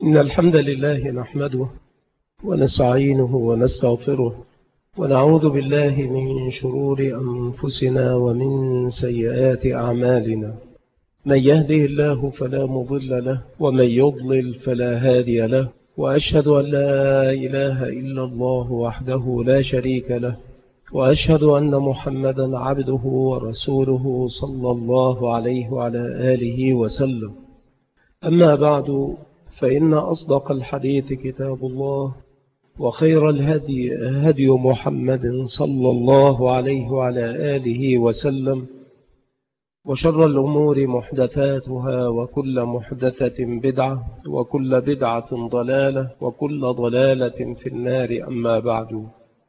إن الحمد لله نحمده ونستعينه ونستغفره ونعوذ بالله من شرور أنفسنا ومن سيئات أعمالنا. من يهده الله فلا مضل له ومن يضلل فلا هادي له، وأشهد أن لا إله إلا الله وحده لا شريك له، وأشهد أن محمدا عبده ورسوله صلى الله عليه وعلى آله وسلم. أما بعد، فإن أصدق الحديث كتاب الله، وخير الهدي هدي محمد صلى الله عليه وعلى آله وسلم، وشر الأمور محدثاتها، وكل محدثة بدعة، وكل بدعة ضلالة، وكل ضلالة في النار. أما بعد،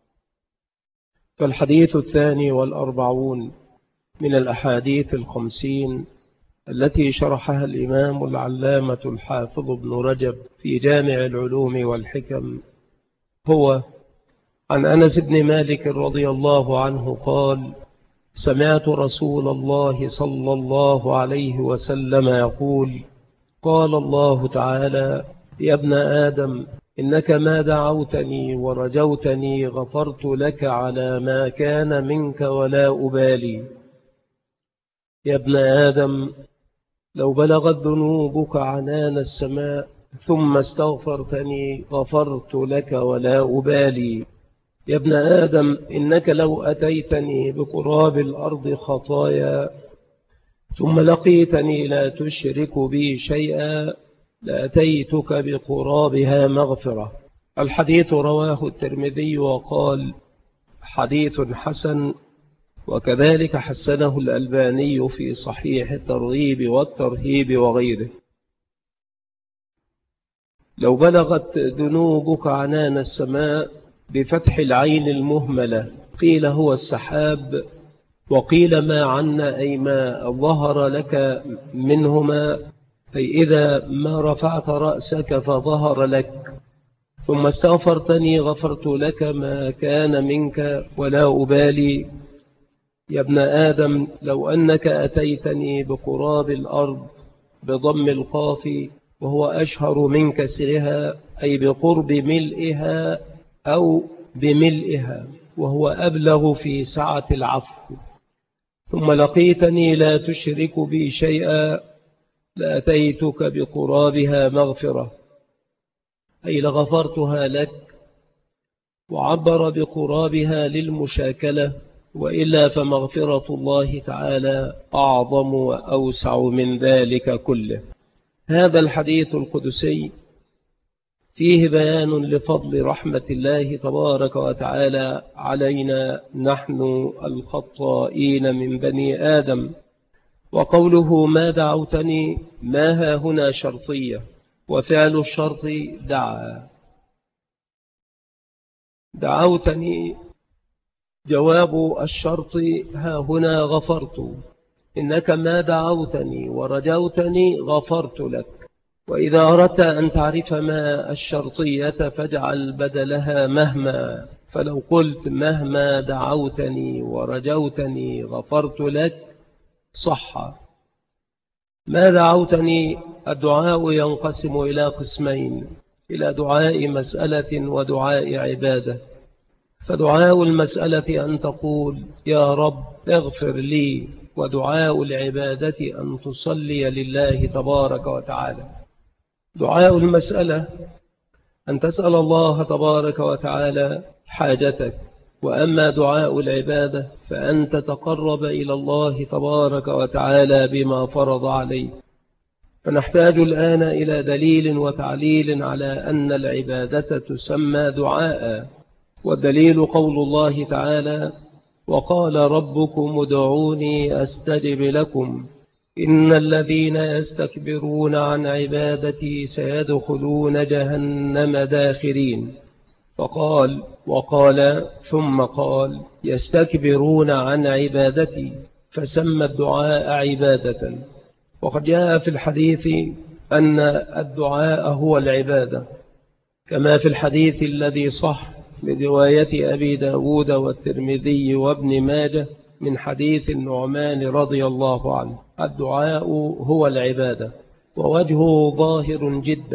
فالحديث 42 من الأحاديث 50 التي شرحها الإمام العلامة الحافظ ابن رجب في جامع العلوم والحكم هو عن أنس بن مالك رضي الله عنه قال: سمعت رسول الله صلى الله عليه وسلم يقول: قال الله تعالى: يا ابن آدم، إنك ما دعوتني ورجوتني غفرت لك على ما كان منك ولا أبالي. يا ابن آدم، لو بلغت ذنوبك عنان السماء ثم استغفرتني غفرت لك ولا أبالي. يا ابن آدم، إنك لو أتيتني بقراب الأرض خطايا ثم لقيتني لا تشرك بي شيئا لأتيتك بقرابها مغفرة. الحديث رواه الترمذي وقال: حديث حسن، وكذلك حسنه الألباني في صحيح الترغيب والترهيب وغيره. لو بلغت ذنوبك عنان السماء بفتح العين المهملة، قيل هو السحاب، وقيل ما عنا أي ما ظهر لك منهما، أي إذا ما رفعت رأسك فظهر لك، ثم استغفرتني غفرت لك ما كان منك ولا أبالي. يا ابن آدم، لو أنك أتيتني بقراب الأرض بضم القاف وهو أشهر من كسرها، أي بقرب ملئها أو بملئها، وهو أبلغ في سعة العفو، ثم لقيتني لا تشرك بي شيئا لأتيتك بقرابها مغفرة، أي لغفرتها لك. وعبر بقرابها للمشاكلة، وإلا فمغفرة الله تعالى أعظم وأوسع من ذلك كله. هذا الحديث القدسي فيه بيان لفضل رحمة الله تبارك وتعالى علينا نحن الخطائين من بني آدم. وقوله ما دعوتني، ما ها هنا شرطية، وفعل الشرط دعوتني جواب الشرط ها هنا غفرت. إنك ما دعوتني ورجوتني غفرت لك. وإذا أردت أن تعرف ما الشرطية فاجعل بدلها مهما، فلو قلت مهما دعوتني ورجوتني غفرت لك صح. ما دعوتني، الدعاء ينقسم إلى قسمين: إلى دعاء مسألة ودعاء عبادة. فدعاء المسألة أن تقول يا رب اغفر لي، ودعاء العبادة أن تصلي لله تبارك وتعالى. دعاء المسألة أن تسأل الله تبارك وتعالى حاجتك، وأما دعاء العبادة فأن تتقرب إلى الله تبارك وتعالى بما فرض عليه. فنحتاج الآن إلى دليل وتعليل على أن العبادة تسمى دعاء، والدليل قول الله تعالى: وقال ربكم ادعوني أستجب لكم إن الذين يستكبرون عن عبادتي سيدخلون جهنم داخرين. وقال ثم قال يستكبرون عن عبادتي، فسمى الدعاء عبادة. وقد جاء في الحديث أن الدعاء هو العبادة، كما في الحديث الذي صح برواية أبي داود والترمذي وابن ماجه من حديث النعمان رضي الله عنه: الدعاء هو العبادة. ووجهه ظاهر جدا،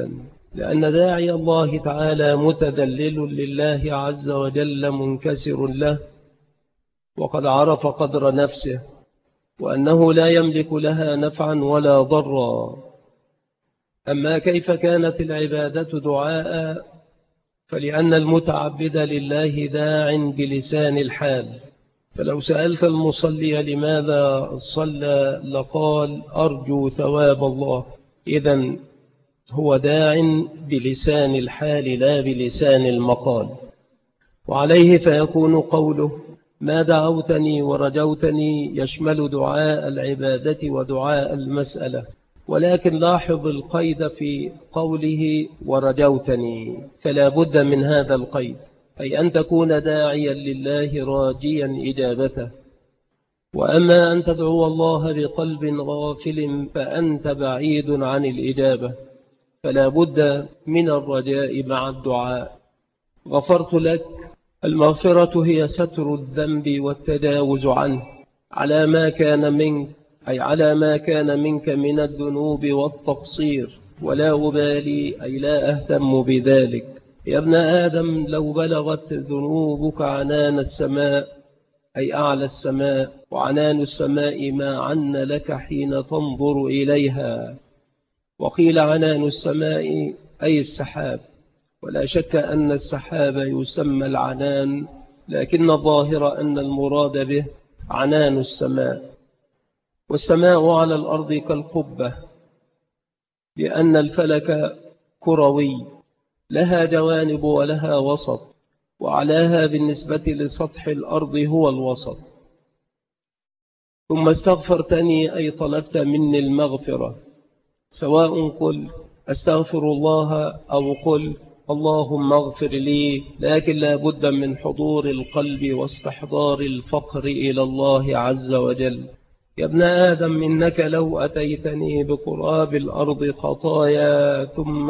لأن داعي الله تعالى متذلل لله عز وجل منكسر له، وقد عرف قدر نفسه وأنه لا يملك لها نفعا ولا ضرا. أما كيف كانت العبادة دعاء، فلأن المتعبد لله داع بلسان الحال، فلو سألت المصلي لماذا صلى لقال أرجو ثواب الله، إذن هو داع بلسان الحال لا بلسان المقال. وعليه فيكون قوله ما دعوتني ورجوتني يشمل دعاء العبادة ودعاء المسألة، ولكن لاحظ القيد في قوله ورجوتني، فلا بد من هذا القيد، أي أن تكون داعيا لله راجيا إجابته. وأما أن تدعو الله بقلب غافل فأنت بعيد عن الإجابة، فلا بد من الرجاء مع الدعاء. غفرت لك، المغفرة هي ستر الذنب والتجاوز عنه على ما كان منك، أي على ما كان منك من الذنوب والتقصير، ولا أبالي أي لا أهتم بذلك. يا ابن آدم لو بلغت ذنوبك عنان السماء، أي أعلى السماء، وعنان السماء ما عن لك حين تنظر إليها. وقيل عنان السماء أي السحاب، ولا شك أن السحاب يسمى العنان، لكن الظاهر أن المراد به عنان السماء. والسماء على الأرض كالقبة، لأن الفلك كروي، لها جوانب ولها وسط، وعلاها بالنسبة لسطح الأرض هو الوسط. ثم استغفرتني أي طلبت مني المغفرة، سواء قل أستغفر الله أو قل اللهم اغفر لي، لكن لا بد من حضور القلب واستحضار الفقر إلى الله عز وجل. يا ابن آدم إنك لو أتيتني بقراب الأرض خطايا ثم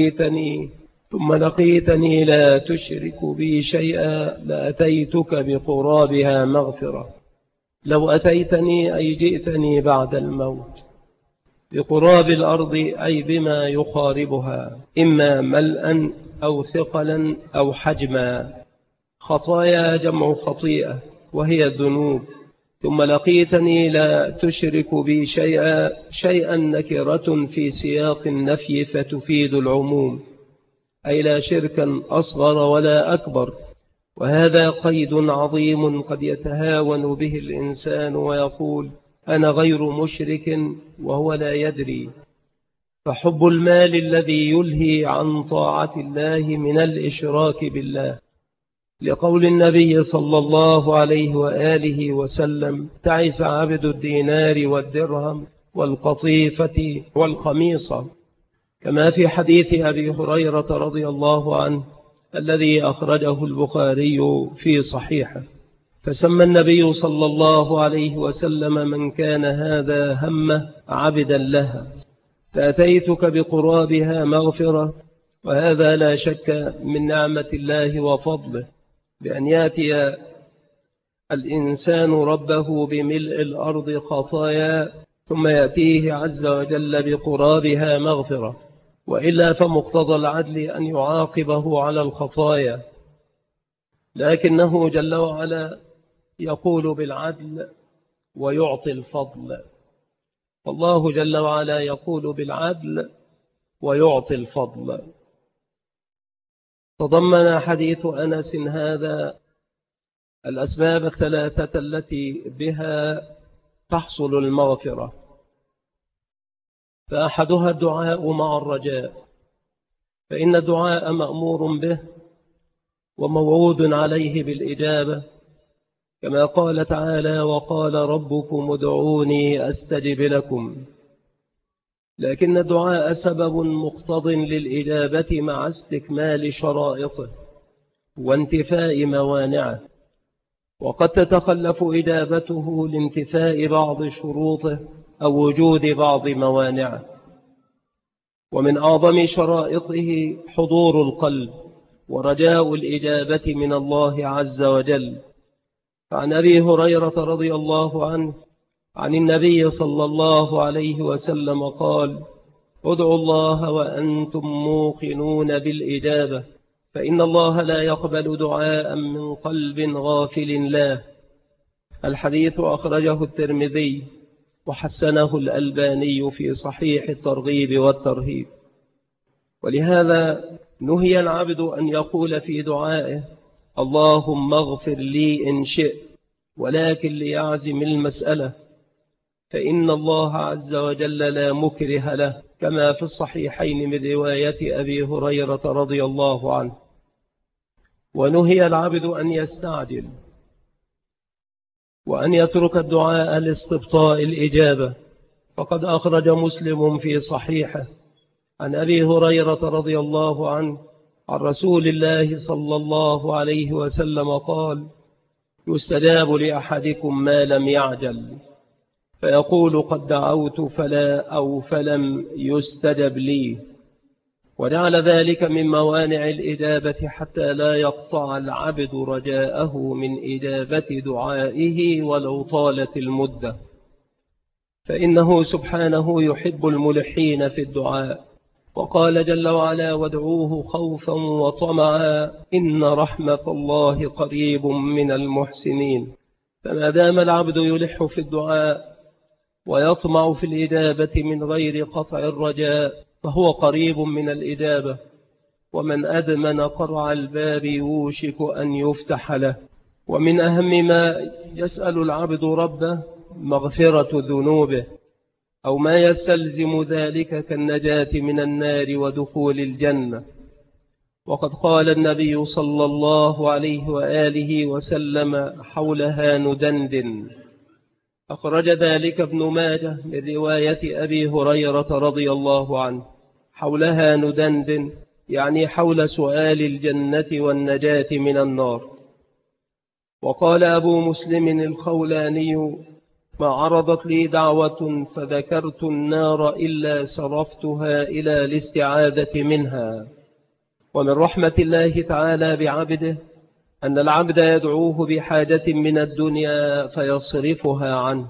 لقيتني لا تشرك بي شيئا لأتيتك بقرابها مغفرة. لو أتيتني أي جئتني بعد الموت بقراب الأرض، أي بما يقاربها، إما ملأ أو ثقلا أو حجما. خطايا جمع خطيئة وهي الذنوب. ثم لقيتني لا تشرك بي شيئا نكرة في سياق النفي فتفيد العموم، أي لا شركا أصغر ولا أكبر. وهذا قيد عظيم قد يتهاون به الإنسان ويقول أنا غير مشرك وهو لا يدري. فحب المال الذي يلهي عن طاعة الله من الإشراك بالله، لقول النبي صلى الله عليه وآله وسلم تعس عبد الدينار والدرهم والقطيفة والخميصة، كما في حديث أبي هريرة رضي الله عنه الذي أخرجه البخاري في صحيحه. فسمى النبي صلى الله عليه وسلم من كان هذا همه عبدا لها، فأتيتك بقرابها مغفرة. وهذا لا شك من نعمة الله وفضله، بأن يأتي الإنسان ربه بملء الأرض خطايا ثم يأتيه عز وجل بقرابها مغفرة، وإلا فمقتضى العدل أن يعاقبه على الخطايا، لكنه جل وعلا يقول بالعدل ويعطي الفضل. والله جل وعلا يقول بالعدل ويعطي الفضل. تضمن حديث أنس هذا الأسباب الثلاثة التي بها تحصل المغفرة، فأحدها الدعاء مع الرجاء، فإن الدعاء مأمور به وموعود عليه بالإجابة، كما قال تعالى وقال ربكم ادعوني أستجب لكم. لكن الدعاء سبب مقتض للإجابة مع استكمال شرائطه وانتفاء موانعه، وقد تتخلف إجابته لانتفاء بعض شروطه أو وجود بعض موانعه. ومن أعظم شرائطه حضور القلب ورجاء الإجابة من الله عز وجل. فعن أبي هريرة رضي الله عنه عن النبي صلى الله عليه وسلم قال ادعوا الله وأنتم موقنون بالإجابة، فإن الله لا يقبل دعاء من قلب غافل له. الحديث أخرجه الترمذي وحسنه الألباني في صحيح الترغيب والترهيب. ولهذا نهي العبد أن يقول في دعائه اللهم اغفر لي إن شئت، ولكن ليعزم المسألة، فإن الله عز وجل لا مكره له، كما في الصحيحين من رواية أبي هريرة رضي الله عنه. ونهي العبد أن يستعجل وأن يترك الدعاء لاستبطاء الإجابة، فقد أخرج مسلم في صحيحه عن أبي هريرة رضي الله عنه عن رسول الله صلى الله عليه وسلم قال: يستجاب لأحدكم ما لم يعجل، فيقول قد دعوت فلم يستجب لي، وجعل ذلك من موانع الإجابة حتى لا يقطع العبد رجاءه من إجابة دعائه ولو طالت المدة، فإنه سبحانه يحب الملحين في الدعاء. وقال جل وعلا: وادعوه خوفا وطمعا إن رحمة الله قريب من المحسنين. فما دام العبد يلح في الدعاء ويطمع في الإجابة من غير قطع الرجاء فهو قريب من الإجابة، ومن أدمن قرع الباب يوشك أن يفتح له. ومن أهم ما يسأل العبد ربه مغفرة ذنوبه، أو ما يستلزم ذلك كالنجاة من النار ودخول الجنة. وقد قال النبي صلى الله عليه وآله وسلم: حولها ندندن. أخرج ذلك ابن ماجه من رواية أبي هريرة رضي الله عنه. حولها ندندن يعني حول سؤال الجنة والنجاة من النار. وقال أبو مسلم الخولاني: ما عرضت لي دعوة فذكرت النار إلا صرفتها إلى الاستعاذة منها. ومن رحمة الله تعالى بعبده أن العبد يدعوه بحاجة من الدنيا فيصرفها عنه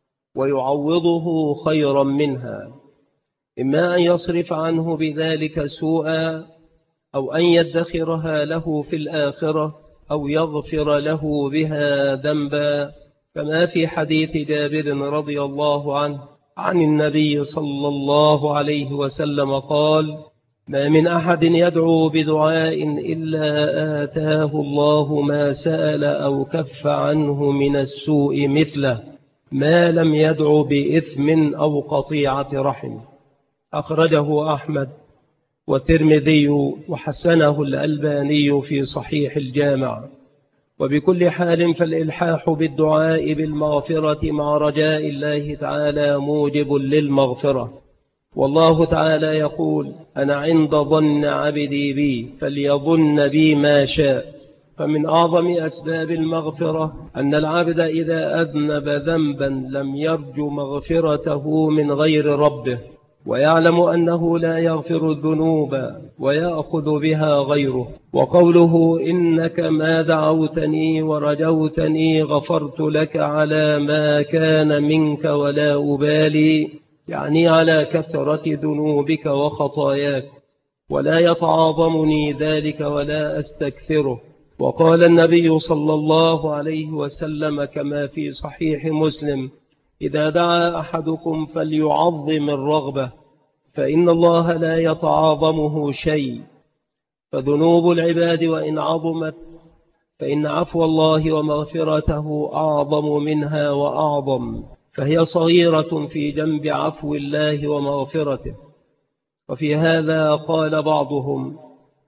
ويعوضه خيرا منها، إما أن يصرف عنه بذلك سوءا، أو أن يدخرها له في الآخرة، أو يغفر له بها ذنبا، كما في حديث جابر رضي الله عنه عن النبي صلى الله عليه وسلم قال: ما من أحد يدعو بدعاء إلا آتاه الله ما سأل أو كف عنه من السوء مثله، ما لم يدعو بإثم أو قطيعة رحم. أخرجه أحمد والترمذي وحسنه الألباني في صحيح الجامع. وبكل حال فالإلحاح بالدعاء بالمغفرة مع رجاء الله تعالى موجب للمغفرة، والله تعالى يقول: أنا عند ظن عبدي بي فليظن بي ما شاء. فمن أعظم أسباب المغفرة أن العبد إذا أذنب ذنبا لم يرجو مغفرته من غير ربه، ويعلم أنه لا يغفر الذنوب ويأخذ بها غيره. وقوله: إنك ما دعوتني ورجوتني غفرت لك على ما كان منك ولا أبالي، يعني على كثرة ذنوبك وخطاياك، ولا يتعاظمني ذلك ولا أستكثره. وقال النبي صلى الله عليه وسلم كما في صحيح مسلم: إذا دعا أحدكم فليعظم الرغبة، فإن الله لا يتعاظمه شيء. فذنوب العباد وإن عظمت فإن عفو الله ومغفرته أعظم منها وأعظم، فهي صغيرة في جنب عفو الله ومغفرته. وفي هذا قال بعضهم: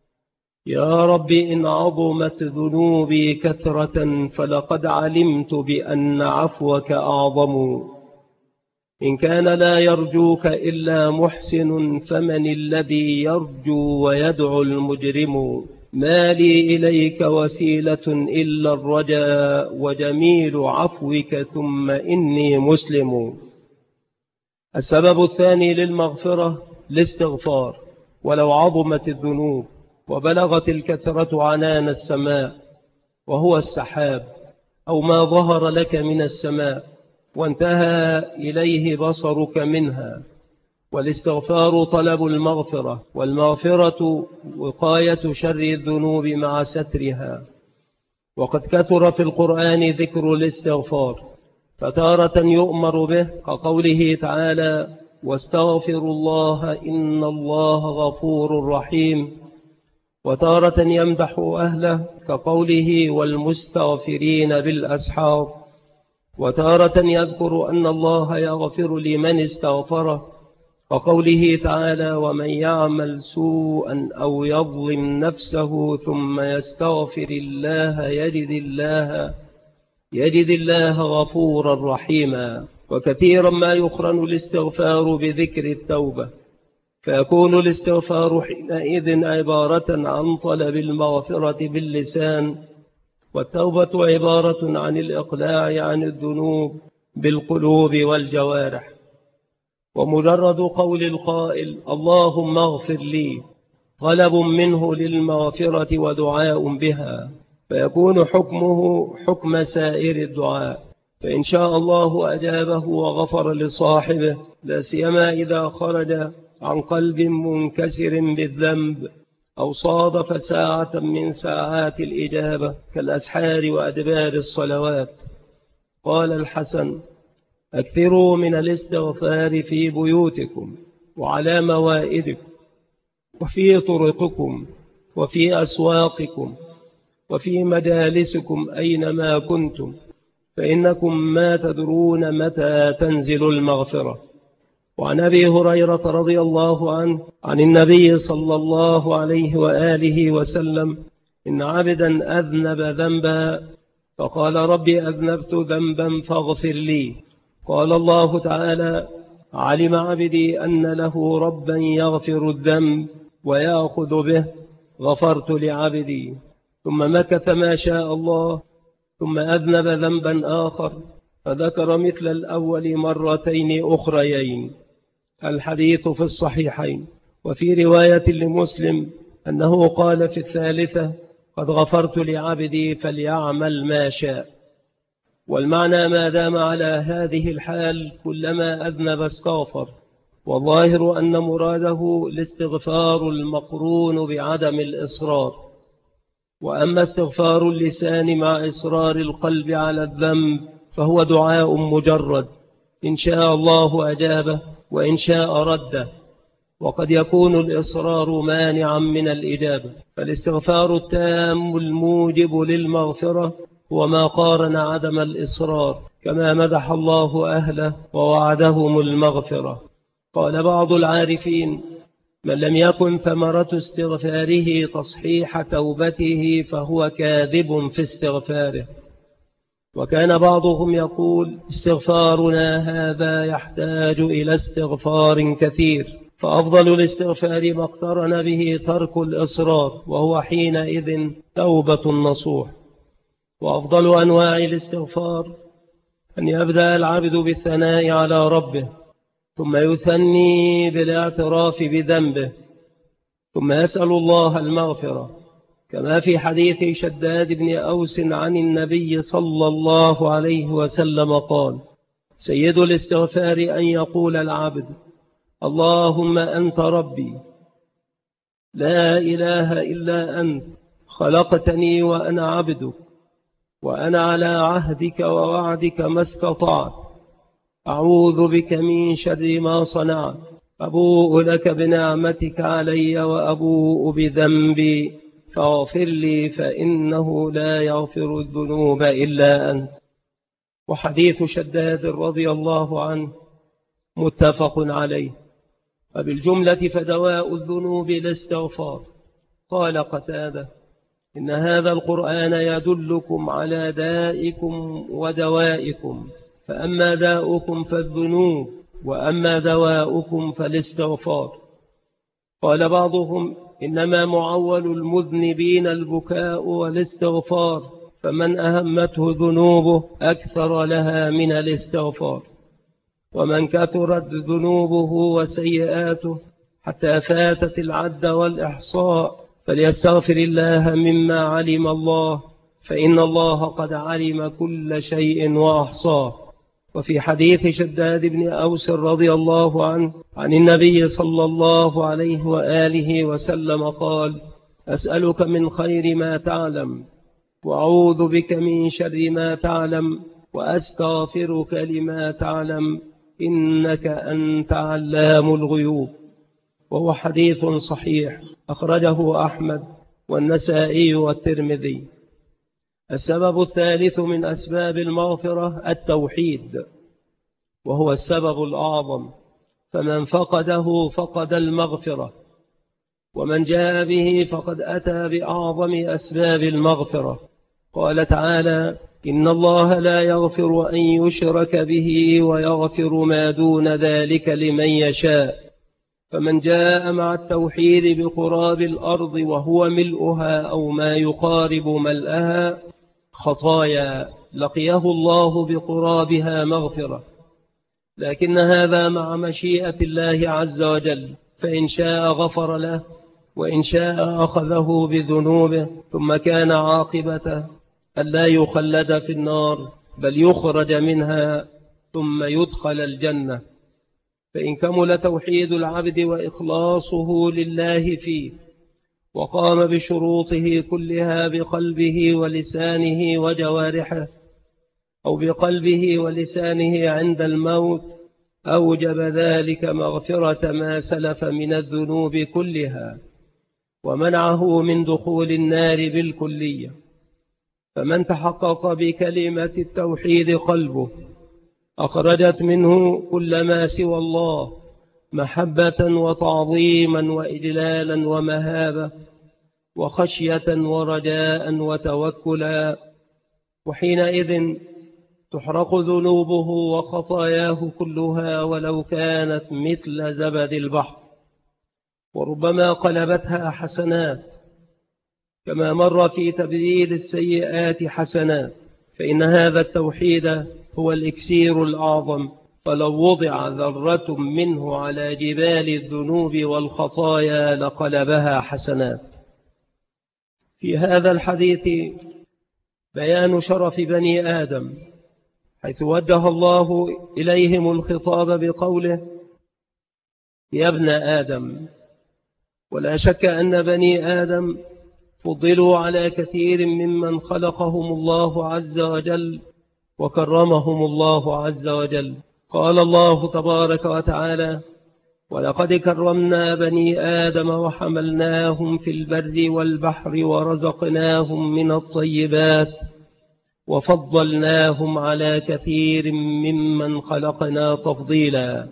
يا رب إن عظمت ذنوبي كثرة فلقد علمت بأن عفوك أعظم. إن كان لا يرجوك إلا محسن فمن الذي يرجو ويدعو المجرم. ما لي إليك وسيلة إلا الرجاء وجميل عفوك ثم إني مسلم. السبب الثاني للمغفرة الاستغفار، ولو عظمت الذنوب وبلغت الكثرة عنان السماء، وهو السحاب أو ما ظهر لك من السماء وانتهى إليه بصرك منها، والاستغفار طلب المغفرة، والمغفرة وقاية شر الذنوب مع سترها. وقد كثر في القرآن ذكر الاستغفار، فتارة يؤمر به كقوله تعالى: واستغفروا الله إن الله غفور رحيم، وتارة يمدح أهله كقوله: والمستغفرين بالأسحار، وتارة يذكر أن الله يغفر لمن استغفره وقوله تعالى: ومن يعمل سوءا أو يظلم نفسه ثم يستغفر الله يجد الله غفورا رحيما. وكثيرا ما يقرن الاستغفار بذكر التوبة، فيكون الاستغفار حينئذ عبارة عن طلب المغفرة باللسان، والتوبة عبارة عن الإقلاع عن الذنوب بالقلوب والجوارح. ومجرد قول القائل اللهم اغفر لي طلب منه للمغفرة ودعاء بها، فيكون حكمه حكم سائر الدعاء، فإن شاء الله أجابه وغفر لصاحبه، لا سيما إذا خرج عن قلب منكسر بالذنب أو صادف ساعة من ساعات الإجابة كالأسحار وأدبار الصلوات. قال الحسن: أكثروا من الاستغفار في بيوتكم وعلى موائدكم وفي طرقكم وفي أسواقكم وفي مجالسكم أينما كنتم، فإنكم ما تدرون متى تنزل المغفرة. وعن أبي هريرة رضي الله عنه عن النبي صلى الله عليه وآله وسلم: إن عبدا أذنب ذنبا فقال: ربي أذنبت ذنبا فاغفر لي. قال الله تعالى: علم عبدي أن له ربا يغفر الذنب ويأخذ به، غفرت لعبدي. ثم مكث ما شاء الله، ثم أذنب ذنبا آخر فذكر مثل الأول مرتين أخريين. الحديث في الصحيحين. وفي رواية لمسلم أنه قال في الثالثة: قد غفرت لعبدي فليعمل ما شاء. والمعنى ما دام على هذه الحال كلما أذنب استغفر، والظاهر أن مراده الاستغفار المقرون بعدم الإصرار. وأما استغفار اللسان مع إصرار القلب على الذنب فهو دعاء مجرد، إن شاء الله أجابه وإن شاء رده، وقد يكون الإصرار مانعا من الإجابة. فالاستغفار التام الموجب للمغفرة هو ما قارن عدم الإصرار، كما مدح الله أهله ووعدهم المغفرة. قال بعض العارفين: من لم يكن ثمرة استغفاره تصحيح توبته فهو كاذب في استغفاره. وكان بعضهم يقول: استغفارنا هذا يحتاج إلى استغفار كثير، فأفضل الاستغفار ما اقترن به ترك الإصرار، وهو حينئذ توبة نصوح. وأفضل أنواع الاستغفار أن يبدأ العبد بالثناء على ربه، ثم يثني بالاعتراف بذنبه، ثم يسأل الله المغفرة، كما في حديث شداد بن أوس عن النبي صلى الله عليه وسلم قال: سيد الاستغفار أن يقول العبد: اللهم أنت ربي لا إله إلا أنت، خلقتني وأنا عبدك، وأنا على عهدك ووعدك ما استطعت، أعوذ بك من شر ما صنعت، أبوء لك بنعمتك علي وأبوء بذنبي، فاغفر لي فإنه لا يغفر الذنوب إلا أنت. وحديث شداد رضي الله عنه متفق عليه. وبالجملة فدواء الذنوب الاستغفار. قال قتادة: إن هذا القرآن يدلكم على دائكم ودوائكم، فأما داؤكم فالذنوب، وأما دواؤكم فالاستغفار. قال بعضهم: إنما معول المذنبين البكاء والاستغفار، فمن أهمته ذنوبه أكثر لها من الاستغفار، ومن كثرت ذنوبه وسيئاته حتى فاتت العد والإحصاء فليستغفر الله مما علم الله، فإن الله قد علم كل شيء وأحصاه. وفي حديث شداد بن أوس رضي الله عنه عن النبي صلى الله عليه وآله وسلم قال: أسألك من خير ما تعلم، وأعوذ بك من شر ما تعلم، وأستغفرك لما تعلم، إنك أنت علام الغيوب. وهو حديث صحيح أخرجه أحمد والنسائي والترمذي. السبب الثالث من أسباب المغفرة التوحيد، وهو السبب الأعظم، فمن فقده فقد المغفرة، ومن جاء به فقد أتى بأعظم أسباب المغفرة. قال تعالى: إن الله لا يغفر أن يشرك به ويغفر ما دون ذلك لمن يشاء. فمن جاء مع التوحيد بقراب الأرض وهو ملؤها أو ما يقارب ملئها خطايا لقيه الله بقرابها مغفرة، لكن هذا مع مشيئة الله عز وجل، فإن شاء غفر له، وإن شاء أخذه بذنوبه، ثم كان عاقبته ألا يخلد في النار بل يخرج منها ثم يدخل الجنة. فإن كمل توحيد العبد وإخلاصه لله فيه، وقام بشروطه كلها بقلبه ولسانه وجوارحه، أو بقلبه ولسانه عند الموت، أوجب ذلك مغفرة ما سلف من الذنوب كلها، ومنعه من دخول النار بالكلية. فمن تحقق بكلمة التوحيد قلبه أخرجت منه كل ما سوى الله محبة وتعظيما وإجلالا ومهابة وخشية ورجاء وتوكلا، وحينئذ تحرق ذنوبه وخطاياه كلها ولو كانت مثل زبد البحر، وربما قلبتها حسنات، كما مر في تبديل السيئات حسنات. فإن هذا التوحيد هو الإكسير الأعظم، فلو وضع ذرة منه على جبال الذنوب والخطايا لقلبها حسنات. في هذا الحديث بيان شرف بني آدم، حيث وجه الله إليهم الخطاب بقوله: يا ابن آدم. ولا شك أن بني آدم فضلوا على كثير ممن خلقهم الله عز وجل وكرمهم الله عز وجل. قال الله تبارك وتعالى: ولقد كرمنا بني آدم وحملناهم في البر والبحر ورزقناهم من الطيبات وفضلناهم على كثير ممن خلقنا تفضيلا.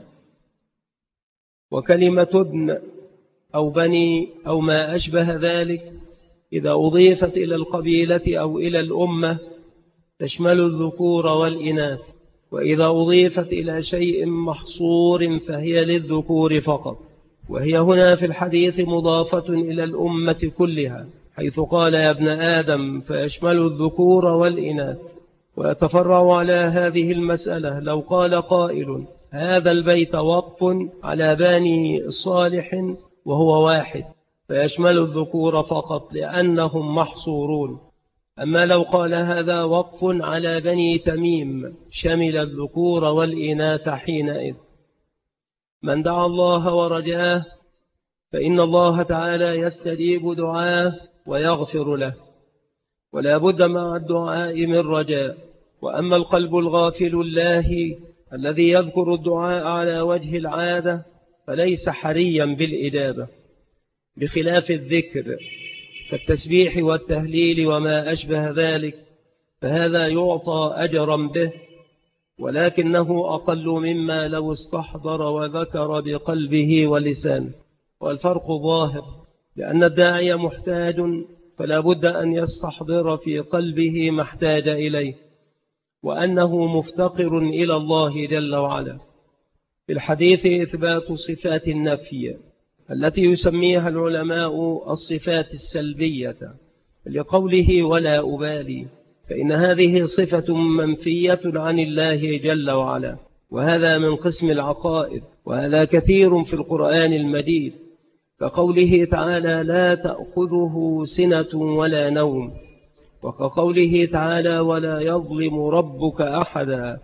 وكلمة ابن أو بني أو ما أشبه ذلك إذا أضيفت إلى القبيلة أو إلى الأمة تشمل الذكور والإناث، وإذا أضيفت إلى شيء محصور فهي للذكور فقط. وهي هنا في الحديث مضافة إلى الأمة كلها، حيث قال: يا ابن آدم، فيشمل الذكور والإناث. ويتفرع على هذه المسألة لو قال قائل: هذا البيت وقف على بني صالح وهو واحد، فيشمل الذكور فقط لأنهم محصورون. أما لو قال: هذا وقف على بني تميم، شمل الذكور والإناث حينئذ. من دعا الله ورجاه فإن الله تعالى يستجيب دعاه ويغفر له، ولا بد مع الدعاء من رجاء. وأما القلب الغافل الله الذي يذكر الدعاء على وجه العادة فليس حريا بالإجابة، بخلاف الذكر كالتسبيح والتهليل وما أشبه ذلك، فهذا يعطى أجرا به، ولكنه أقل مما لو استحضر وذكر بقلبه ولسانه. والفرق ظاهر، لأن الداعي محتاج، فلا بد أن يستحضر في قلبه ما احتاج إليه، وأنه مفتقر إلى الله جل وعلا. في الحديث إثبات صفات النفي التي يسميها العلماء الصفات السلبية، لقوله: ولا أبالي، فإن هذه صفة منفية عن الله جل وعلا، وهذا من قسم العقائد، وهذا كثير في القرآن المجيد، كقوله تعالى: لا تأخذه سنة ولا نوم، وكقوله تعالى: ولا يظلم ربك أحدا،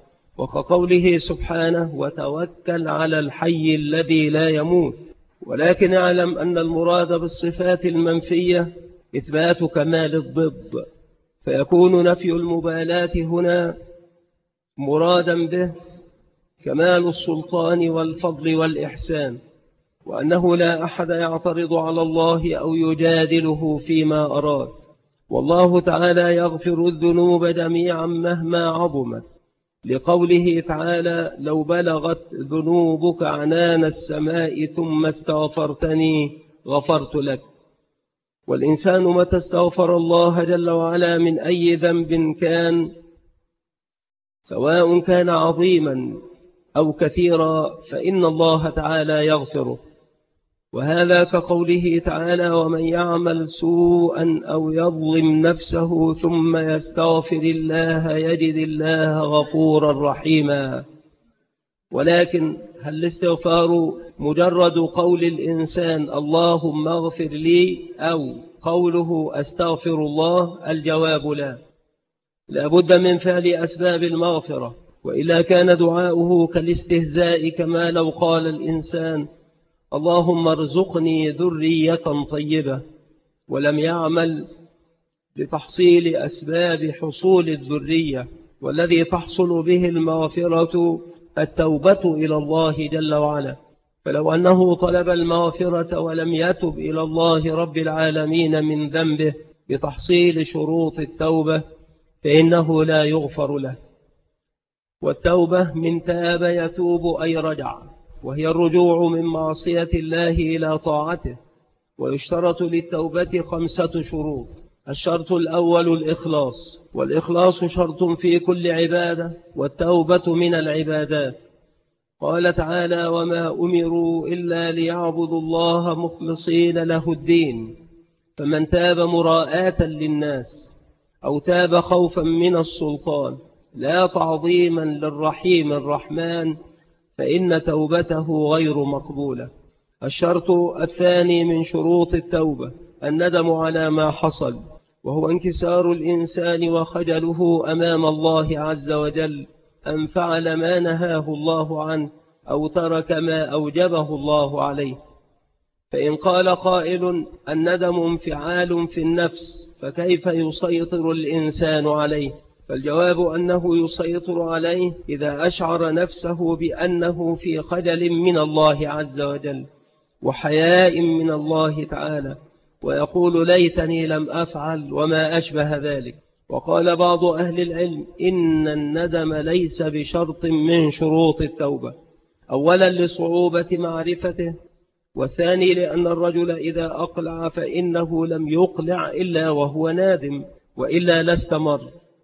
وكقوله سبحانه وتوكل على الحي الذي لا يموت. ولكن اعلم أن المراد بالصفات المنفية إثبات كمال الضد، فيكون نفي المبالاة هنا مرادا به كمال السلطان والفضل والإحسان، وأنه لا أحد يعترض على الله أو يجادله فيما أراد. والله تعالى يغفر الذنوب جميعا مهما عظمت، لقوله تعالى لو بلغت ذنوبك عنان السماء ثم استغفرتني غفرت لك. والإنسان متى استغفر الله جل وعلا من أي ذنب كان، سواء كان عظيما أو كثيرا، فإن الله تعالى يغفره. وهذا كقوله تعالى ومن يعمل سوءا أو يظلم نفسه ثم يستغفر الله يجد الله غفورا رحيما. ولكن هل الاستغفار مجرد قول الإنسان اللهم اغفر لي أو قوله أستغفر الله؟ الجواب لا، لا بد من فعل أسباب المغفرة، وإلا كان دعاؤه كالاستهزاء، كما لو قال الإنسان اللهم ارزقني ذرية طيبة، ولم يعمل لتحصيل أسباب حصول الذرية، والذي تحصل به المغفرة التوبة إلى الله جل وعلا. فلو أنه طلب المغفرة ولم يتب إلى الله رب العالمين من ذنبه بتحصيل شروط التوبة فإنه لا يغفر له. والتوبة من تاب يتوب أي رجع، وهي الرجوع من معصية الله إلى طاعته. ويشترط للتوبة 5 شروط. الشرط الأول الإخلاص، والإخلاص شرط في كل عبادة، والتوبة من العبادات. قال تعالى وما أمروا إلا ليعبدوا الله مخلصين له الدين، فمن تاب مراءة للناس أو تاب خوفا من السلطان لا تعظيما للرحيم الرحمن فإن توبته غير مقبولة. الشرط الثاني من شروط التوبة الندم على ما حصل، وهو انكسار الإنسان وخجله أمام الله عز وجل أن فعل ما نهاه الله عنه أو ترك ما أوجبه الله عليه. فإن قال قائل الندم انفعال في النفس فكيف يسيطر الإنسان عليه؟ فالجواب أنه يسيطر عليه إذا أشعر نفسه بأنه في خجل من الله عز وجل وحياء من الله تعالى، ويقول ليتني لم أفعل وما أشبه ذلك. وقال بعض أهل العلم إن الندم ليس بشرط من شروط التوبة، أولا لصعوبة معرفته، والثاني لأن الرجل إذا أقلع فإنه لم يقلع إلا وهو نادم، وإلا لاستمر.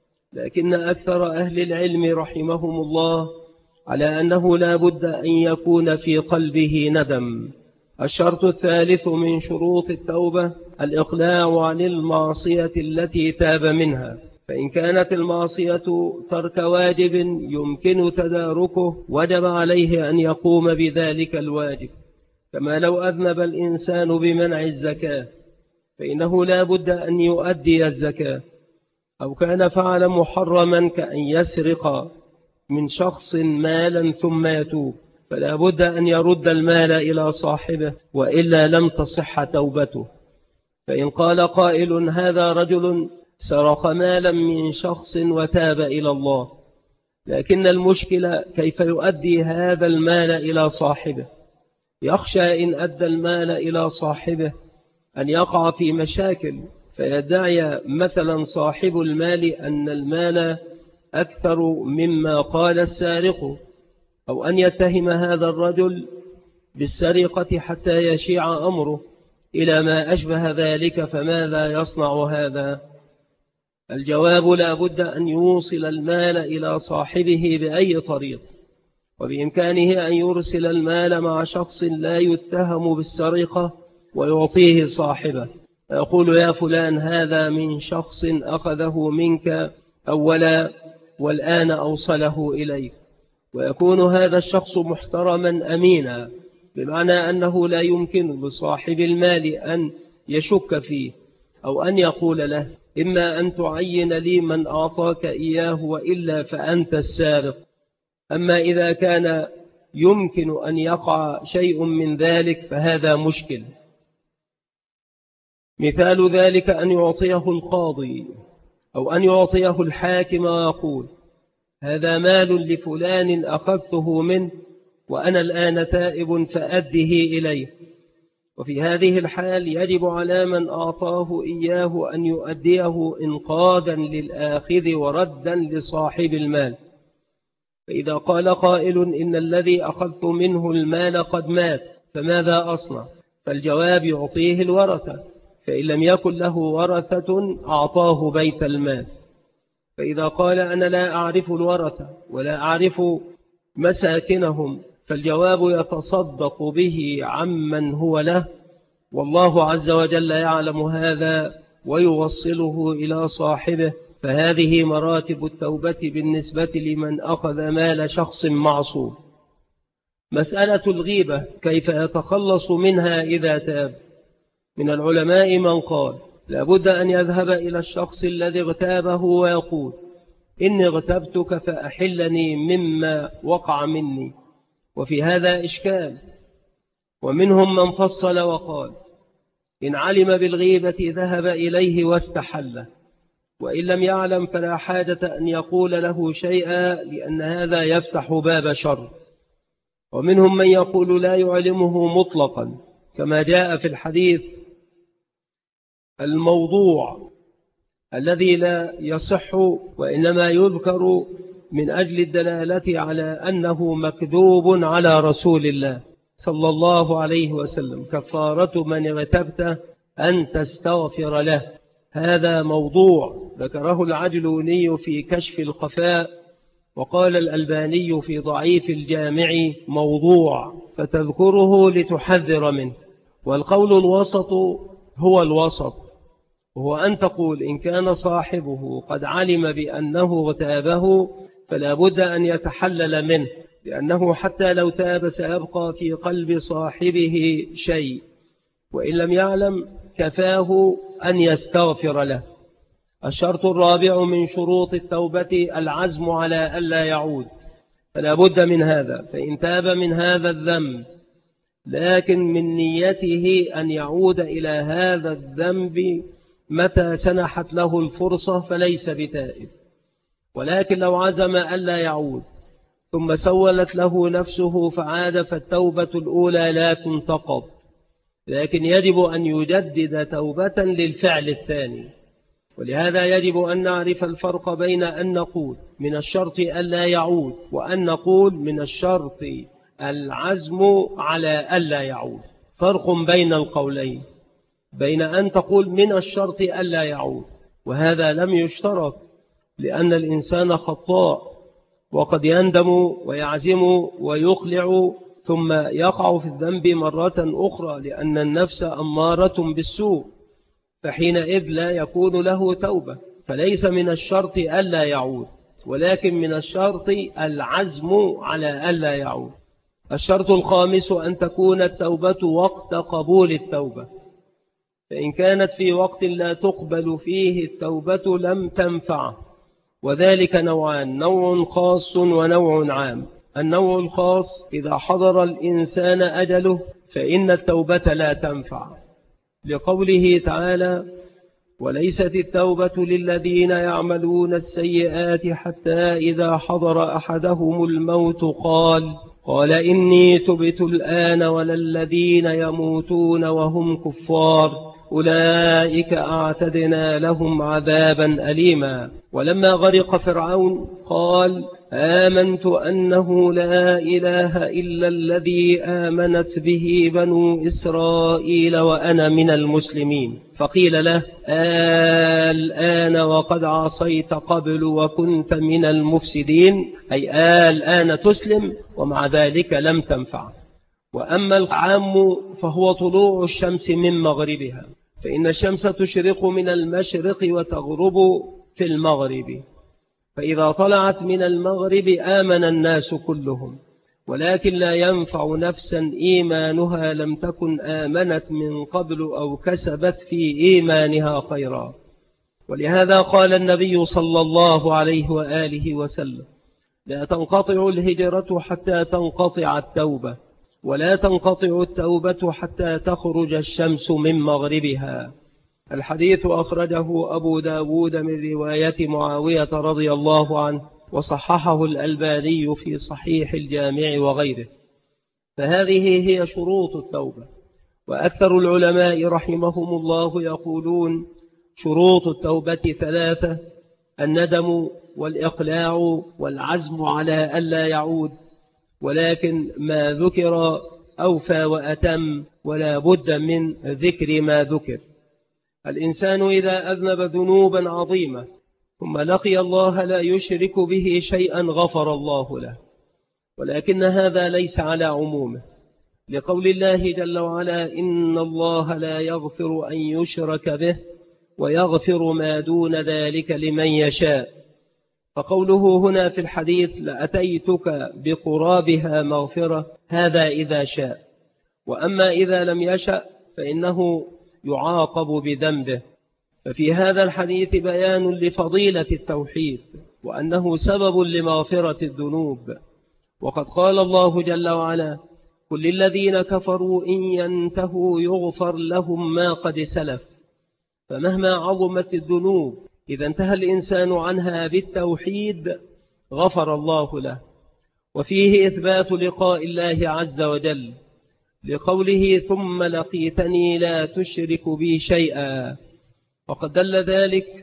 لكن أكثر أهل العلم رحمهم الله على أنه لا بد أن يكون في قلبه ندم. الشرط الثالث من شروط التوبة الإقلاع عن المعصية التي تاب منها، فإن كانت المعصية ترك واجب يمكن تداركه وجب عليه أن يقوم بذلك الواجب، كما لو أذنب الإنسان بمنع الزكاة فإنه لا بد أن يؤدي الزكاة، أو كان فعل محرما كأن يسرق من شخص مالا ثم يتوب فلا بد أن يرد المال إلى صاحبه، وإلا لم تصح توبته. فإن قال قائل هذا رجل سرق مالا من شخص وتاب إلى الله، لكن المشكلة كيف يؤدي هذا المال إلى صاحبه؟ يخشى إن أدى المال إلى صاحبه أن يقع في مشاكل، فيدعي مثلا صاحب المال أن المال أكثر مما قال السارق، أو أن يتهم هذا الرجل بالسرقة حتى يشيع أمره إلى ما أشبه ذلك، فماذا يصنع هذا؟ الجواب لا بد أن يوصل المال إلى صاحبه بأي طريق، وبإمكانه أن يرسل المال مع شخص لا يتهم بالسرقة ويعطيه صاحبه، يقول يا فلان هذا من شخص أخذه منك أولا والآن أوصله إليك، ويكون هذا الشخص محترما أمينا، بمعنى أنه لا يمكن لصاحب المال أن يشك فيه أو أن يقول له إما أن تعين لي من أعطاك إياه وإلا فأنت السارق، أما إذا كان يمكن أن يقع شيء من ذلك فهذا مشكل. مثال ذلك أن يعطيه القاضي أو أن يعطيه الحاكم ويقول هذا مال لفلان أخذته منه وأنا الآن تائب فأده إليه، وفي هذه الحال يجب على من أعطاه إياه أن يؤديه إنقاذا للآخذ وردا لصاحب المال. فإذا قال قائل إن الذي أخذت منه المال قد مات فماذا أصنع؟ فالجواب يعطيه الورثة، فإن لم يكن له ورثة أعطاه بيت المال. فإذا قال أنا لا أعرف الورثة ولا أعرف مساكنهم فالجواب يتصدق به عمن هو له، والله عز وجل يعلم هذا ويوصله إلى صاحبه. فهذه مراتب التوبة بالنسبة لمن أخذ مال شخص معصوم. مسألة الغيبة كيف يتخلص منها إذا تاب؟ من العلماء من قال لابد أن يذهب إلى الشخص الذي اغتابه ويقول إني اغتبتك فأحلني مما وقع مني، وفي هذا إشكال. ومنهم من فصل وقال إن علم بالغيبة ذهب إليه واستحله، وإن لم يعلم فلا حاجة أن يقول له شيئا لأن هذا يفتح باب شر. ومنهم من يقول لا يعلمه مطلقا كما جاء في الحديث الموضوع الذي لا يصح وإنما يذكر من أجل الدلالة على أنه مكذوب على رسول الله صلى الله عليه وسلم. كفارة من اغتبته أن تستغفر له، هذا موضوع ذكره العجلوني في كشف الخفاء، وقال الألباني في ضعيف الجامع موضوع، فتذكره لتحذر منه. والقول الوسط هو الوسط، وهو أن تقول إن كان صاحبه قد علم بأنه اغتابه فلا بد أن يتحلل منه، لأنه حتى لو تاب سيبقى في قلب صاحبه شيء، وإن لم يعلم كفاه أن يستغفر له. الشرط الرابع من شروط التوبة العزم على ألا يعود، فلا بد من هذا. فإن تاب من هذا الذنب لكن من نيته أن يعود إلى هذا الذنب متى سنحت له الفرصة فليس بتائب. ولكن لو عزم ألا يعود ثم سولت له نفسه فعاد فالتوبة الأولى لا تنتقض، لكن يجب أن يجدد توبة للفعل الثاني. ولهذا يجب أن نعرف الفرق بين أن نقول من الشرط ألا يعود وأن نقول من الشرط العزم على ألا يعود. فرق بين القولين، بين أن تقول من الشرط ألا يعود وهذا لم يشترط لأن الإنسان خطاء وقد يندم ويعزم ويقلع ثم يقع في الذنب مرة أخرى لأن النفس أمارة بالسوء، فحينئذ لا يكون له توبة. فليس من الشرط ألا يعود، ولكن من الشرط العزم على ألا يعود. الشرط الخامس أن تكون التوبة وقت قبول التوبة، فإن كانت في وقت لا تقبل فيه التوبة لم تنفع، وذلك نوعان، نوع خاص ونوع عام. النوع الخاص إذا حضر الإنسان أجله فإن التوبة لا تنفع، لقوله تعالى وليست التوبة للذين يعملون السيئات حتى إذا حضر أحدهم الموت قال إني تبت الآن ولا الذين يموتون وهم كفار أولئك أعتدنا لهم عذابا أليما. ولما غرق فرعون قال آمنت أنه لا إله إلا الذي آمنت به بنو إسرائيل وأنا من المسلمين، فقيل له الآن وقد عصيت قبل وكنت من المفسدين، أي الآن تسلم، ومع ذلك لم تنفع. وأما العام فهو طلوع الشمس من مغربها، فإن الشمس تشرق من المشرق وتغرب في المغرب، فإذا طلعت من المغرب آمن الناس كلهم، ولكن لا ينفع نفسا إيمانها لم تكن آمنت من قبل أو كسبت في إيمانها خيرا. ولهذا قال النبي صلى الله عليه وآله وسلم لا تنقطع الهجرة حتى تنقطع التوبة، ولا تنقطع التوبة حتى تخرج الشمس من مغربها. الحديث أخرجه أبو داود من رواية معاوية رضي الله عنه، وصححه الألباني في صحيح الجامع وغيره. فهذه هي شروط التوبة. وأكثر العلماء رحمهم الله يقولون شروط التوبة 3: الندم والإقلاع والعزم على ألا يعود، ولكن ما ذكر أوفى وأتم، ولا بد من ذكر ما ذكر. الإنسان إذا أذنب ذنوبا عظيمة ثم لقي الله لا يشرك به شيئا غفر الله له، ولكن هذا ليس على عمومه، لقول الله جل وعلا: إن الله لا يغفر أن يشرك به ويغفر ما دون ذلك لمن يشاء. فقوله هنا في الحديث: لأتيتك بقرابها مغفرة، هذا إذا شاء، وأما إذا لم يشأ فإنه يعاقب بذنبه. ففي هذا الحديث بيان لفضيلة التوحيد، وأنه سبب لمغفرة الذنوب. وقد قال الله جل وعلا: قل للذين كفروا إن ينتهوا يغفر لهم ما قد سلف. فمهما عظمت الذنوب إذا انتهى الإنسان عنها بالتوحيد غفر الله له. وفيه إثبات لقاء الله عز وجل، لقوله: ثم لقيتني لا تشرك بي شيئا. وقد دل ذلك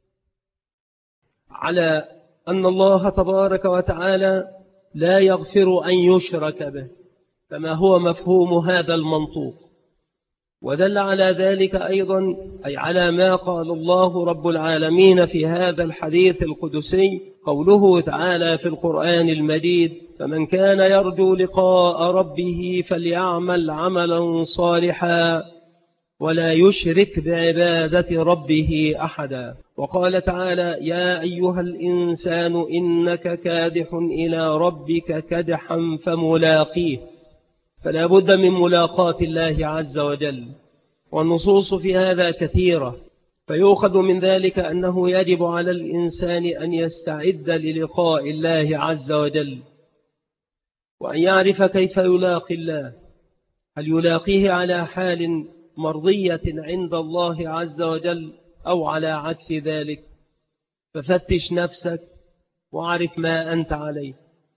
على أن الله تبارك وتعالى لا يغفر أن يشرك به، كما هو مفهوم هذا المنطوق. ودل على ذلك أيضا أي على ما قال الله رب العالمين في هذا الحديث القدسي، قوله تعالى في القرآن المجيد: فمن كان يرجو لقاء ربه فليعمل عملا صالحا ولا يشرك بعبادة ربه أحدا. وقال تعالى: يا أيها الإنسان إنك كادح إلى ربك كدحا فملاقيه. فلا بد من ملاقاة الله عز وجل، والنصوص في هذا كثيرة، فيؤخذ من ذلك أنه يجب على الإنسان أن يستعد للقاء الله عز وجل، وأن يعرف كيف يلاقي الله. هل يلاقيه على حال مرضية عند الله عز وجل أو على عكس ذلك؟ ففتش نفسك واعرف ما أنت عليه.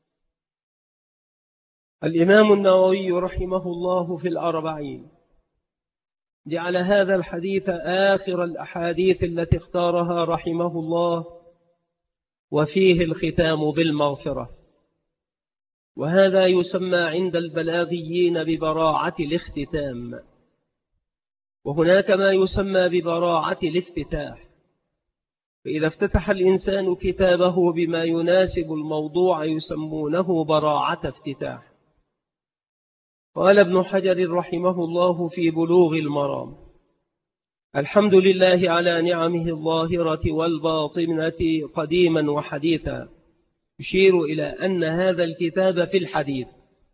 الإمام النووي رحمه الله في الأربعين جعل هذا الحديث آخر الأحاديث التي اختارها رحمه الله، وفيه الختام بالمغفرة. وهذا يسمى عند البلاغيين ببراعة الاختتام، وهناك ما يسمى ببراعة الافتتاح. فإذا افتتح الإنسان كتابه بما يناسب الموضوع يسمونه براعة افتتاح. قال ابن حجر رحمه الله في بلوغ المرام: الحمد لله على نعمه الظاهرة والباطنة قديما وحديثا، يشير إلى أن هذا الكتاب في الحديث.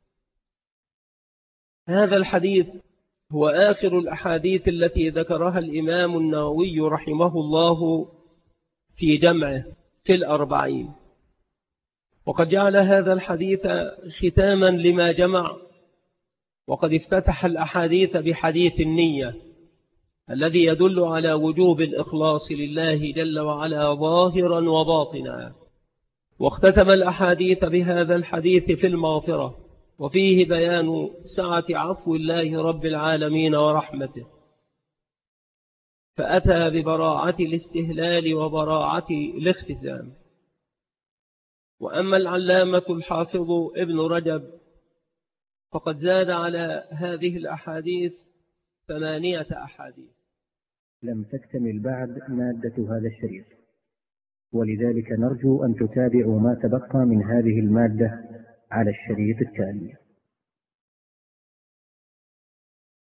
هذا الحديث هو آخر الأحاديث التي ذكرها الإمام النووي رحمه الله في جمعه في الأربعين، وقد جعل هذا الحديث ختاما لما جمع. وقد افتتح الأحاديث بحديث النية الذي يدل على وجوب الإخلاص لله جل وعلا ظاهرا وباطنا، واختتم الأحاديث بهذا الحديث في المغفرة، وفيه بيان سعة عفو الله رب العالمين ورحمته، فأتى ببراعة الاستهلال وبراعة الاختتام. وأما العلامة الحافظ ابن رجب فقد زاد على هذه الأحاديث 8 أحاديث. لم تكتمل بعد مادة هذا الشريط، ولذلك نرجو أن تتابعوا ما تبقى من هذه المادة على الشريط التالي.